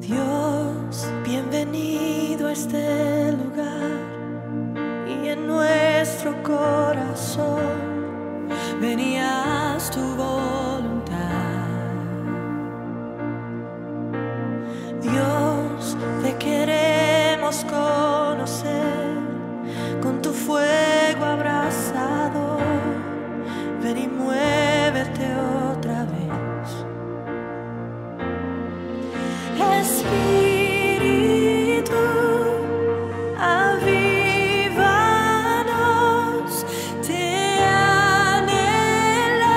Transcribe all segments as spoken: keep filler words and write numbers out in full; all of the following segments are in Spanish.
Dios, bienvenido a este lugar y en nuestro corazón venías tu voluntad. Dios, te queremos conocer con tu fuego abrasador. Ven y muévete otra vez. Espíritu, avívanos, te anhelamos.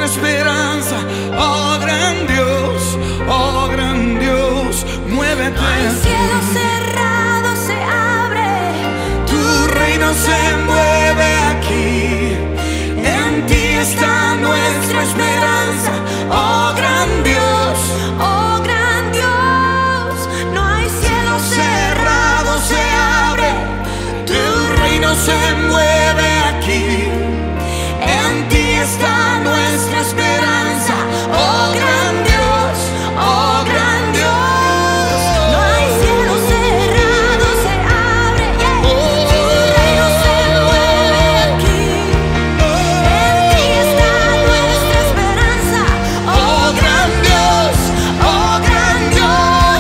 esperanza. Oh gran Dios, oh gran Dios, muévete. El cielo cerrado se abre, Tu reino se mueve aquí. En ti está nuestra esperanza. Oh gran Dios, oh gran Dios. No hay cielo cerrado, se abre, Tu reino se mueve aquí. En ti está nuestra esperanza. Oh gran Dios, oh gran Dios. no hay cielo cerrado, se abre, yeah. Tu reino se mueve aquí. En ti está nuestra esperanza. Oh gran Dios, oh gran Dios.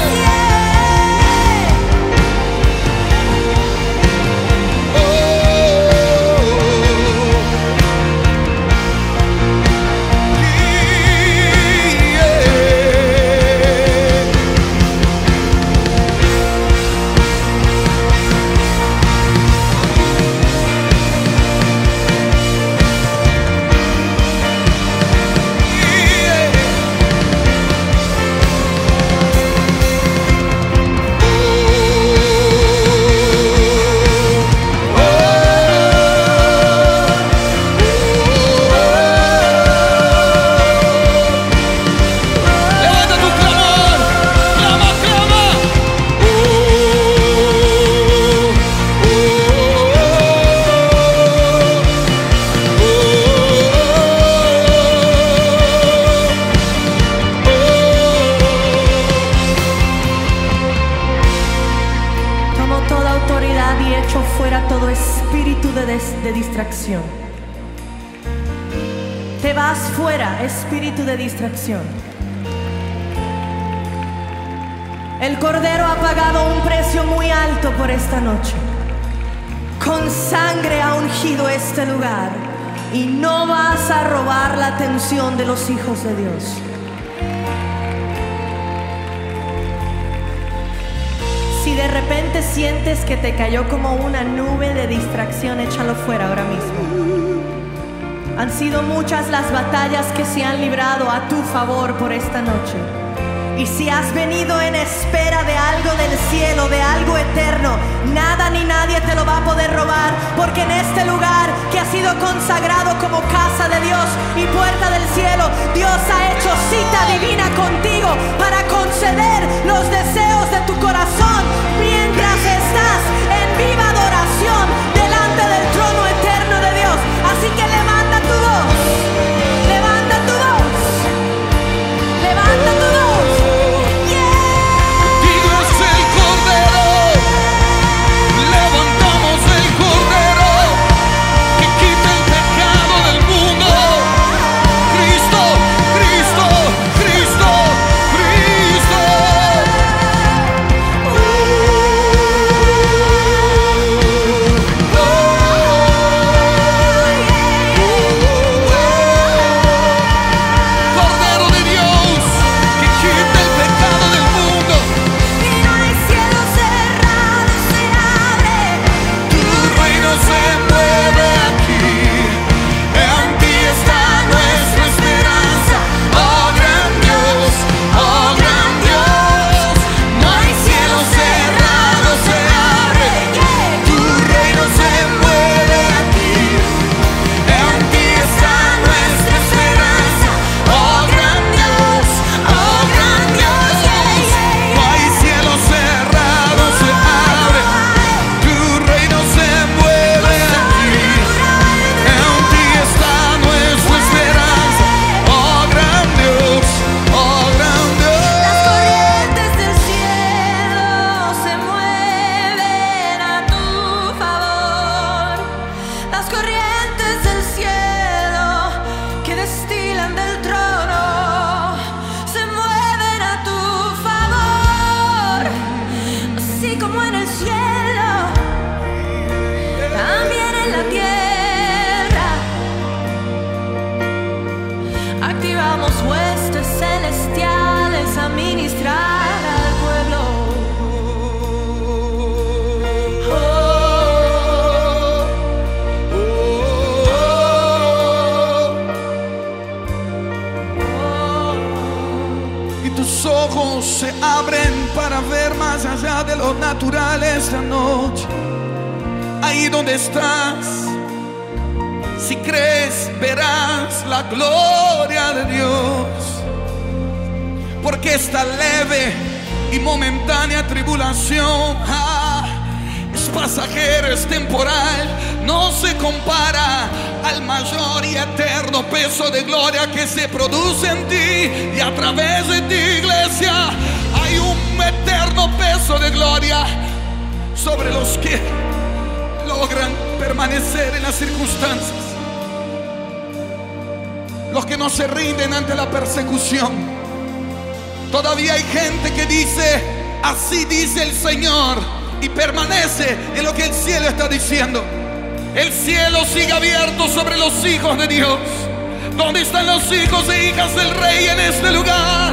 Levanta tu clamor, clama, clama. Tomo toda autoridad y echo fuera todo espíritu de, des- de distracción. Te vas fuera, espíritu de distracción. El Cordero ha pagado un precio muy alto por esta noche. Con sangre ha ungido este lugar y no vas a robar la atención de los hijos de Dios. Si de repente sientes que te cayó como una nube de distracción, échalo fuera ahora mismo. Han sido muchas las batallas que se han librado a tu favor por esta noche. Y si has venido en espera de algo del cielo, de algo eterno, nada ni nadie te lo va a poder robar, porque en este lugar que ha sido consagrado como casa de Dios y puerta del cielo, Dios ha hecho cita divina contigo para conceder los deseos de tu corazón mientras estás en viva adoración delante del trono eterno de Dios. Así que levanta tu voz, levanta tu voz, levanta tu voz. Digno es el Cordero, levantamos el Cordero que quita el pecado del mundo. Cristo, Cristo, Cristo, Cristo. sobrenatural esta noche. Ahí donde estás, si crees, verás la gloria de Dios. Porque esta leve y momentánea tribulación ah, es pasajera, es temporal, no se compara al mayor y eterno peso de gloria que se produce en ti y a través de ti, iglesia. Hay un eterno peso de gloria sobre los que logran permanecer en las circunstancias, los que no se rinden ante la persecución. Todavía hay gente que dice: así dice el Señor, y permanece en lo que el cielo está diciendo. El cielo sigue abierto sobre los hijos de Dios. ¿Dónde están los hijos e hijas del Rey en este lugar?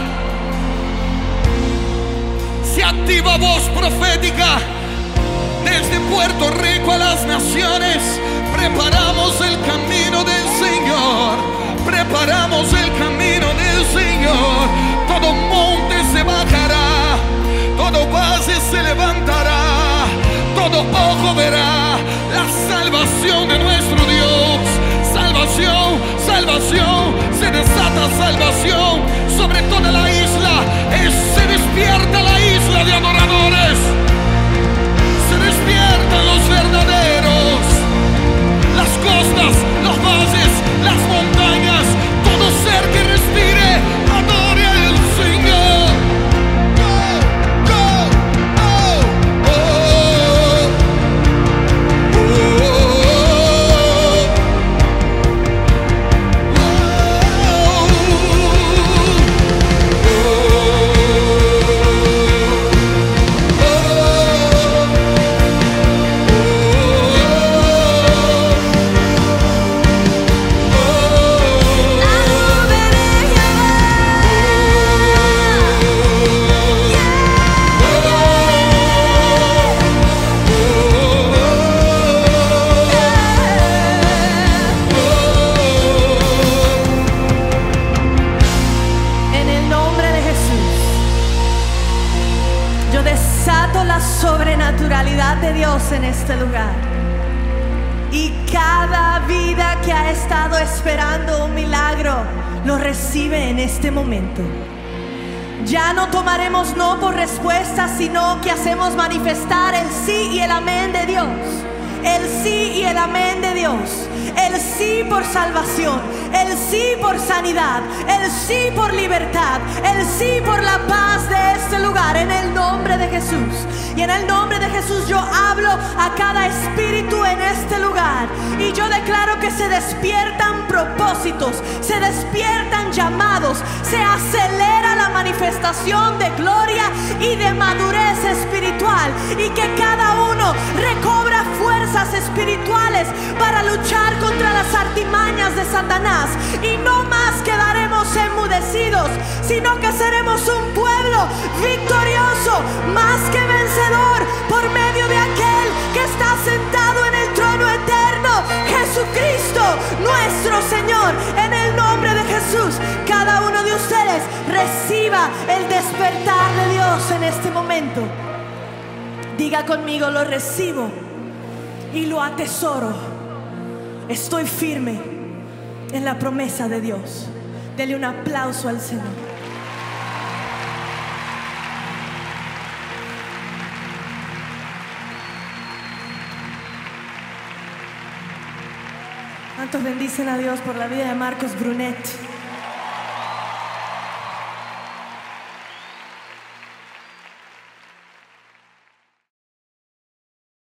Se activa voz profética desde Puerto Rico a las naciones. Preparamos el camino del Señor. Preparamos el camino del Señor. Todo monte se bajará, todo valle se levantará, todo ojo verá la salvación de nuestro Dios. Salvación, salvación, se desata salvación sobre toda la isla. Es, se despierta la isla de adoradores. Se despiertan los verdaderos. Las costas, los valles, las montañas, todo ser que respire, adore al Señor. Go, go, oh, oh, oh, sobrenaturalidad de Dios en este lugar. Y cada vida que ha estado esperando un milagro lo recibe en este momento. Ya no tomaremos no por respuesta, sino que hacemos manifestar el sí y el amén de Dios. El sí y el amén de Dios. El sí por salvación, el sí por sanidad, el sí por libertad, el sí por la paz de este lugar, en el nombre de Jesús. Y en el nombre de Jesús yo hablo a cada espíritu en este lugar, y yo declaro que se despiertan propósitos, se despiertan llamados, se acelera la manifestación de gloria y de madurez espiritual, y que cada uno recobra fuerzas espirituales para luchar contra las artimañas de Satanás. Y no más quedaremos enmudecidos, sino que seremos un pueblo victorioso, más que vencedor, por medio de aquel que está sentado en el trono eterno, Jesucristo nuestro Señor. En el nombre de Jesús, cada uno de ustedes reciba el despertar de Dios en este momento. Diga conmigo: lo recibo y lo atesoro. Estoy firme en la promesa de Dios. Dele un aplauso al Señor. ¿Cuántos bendicen a Dios por la vida de Marcos Brunet?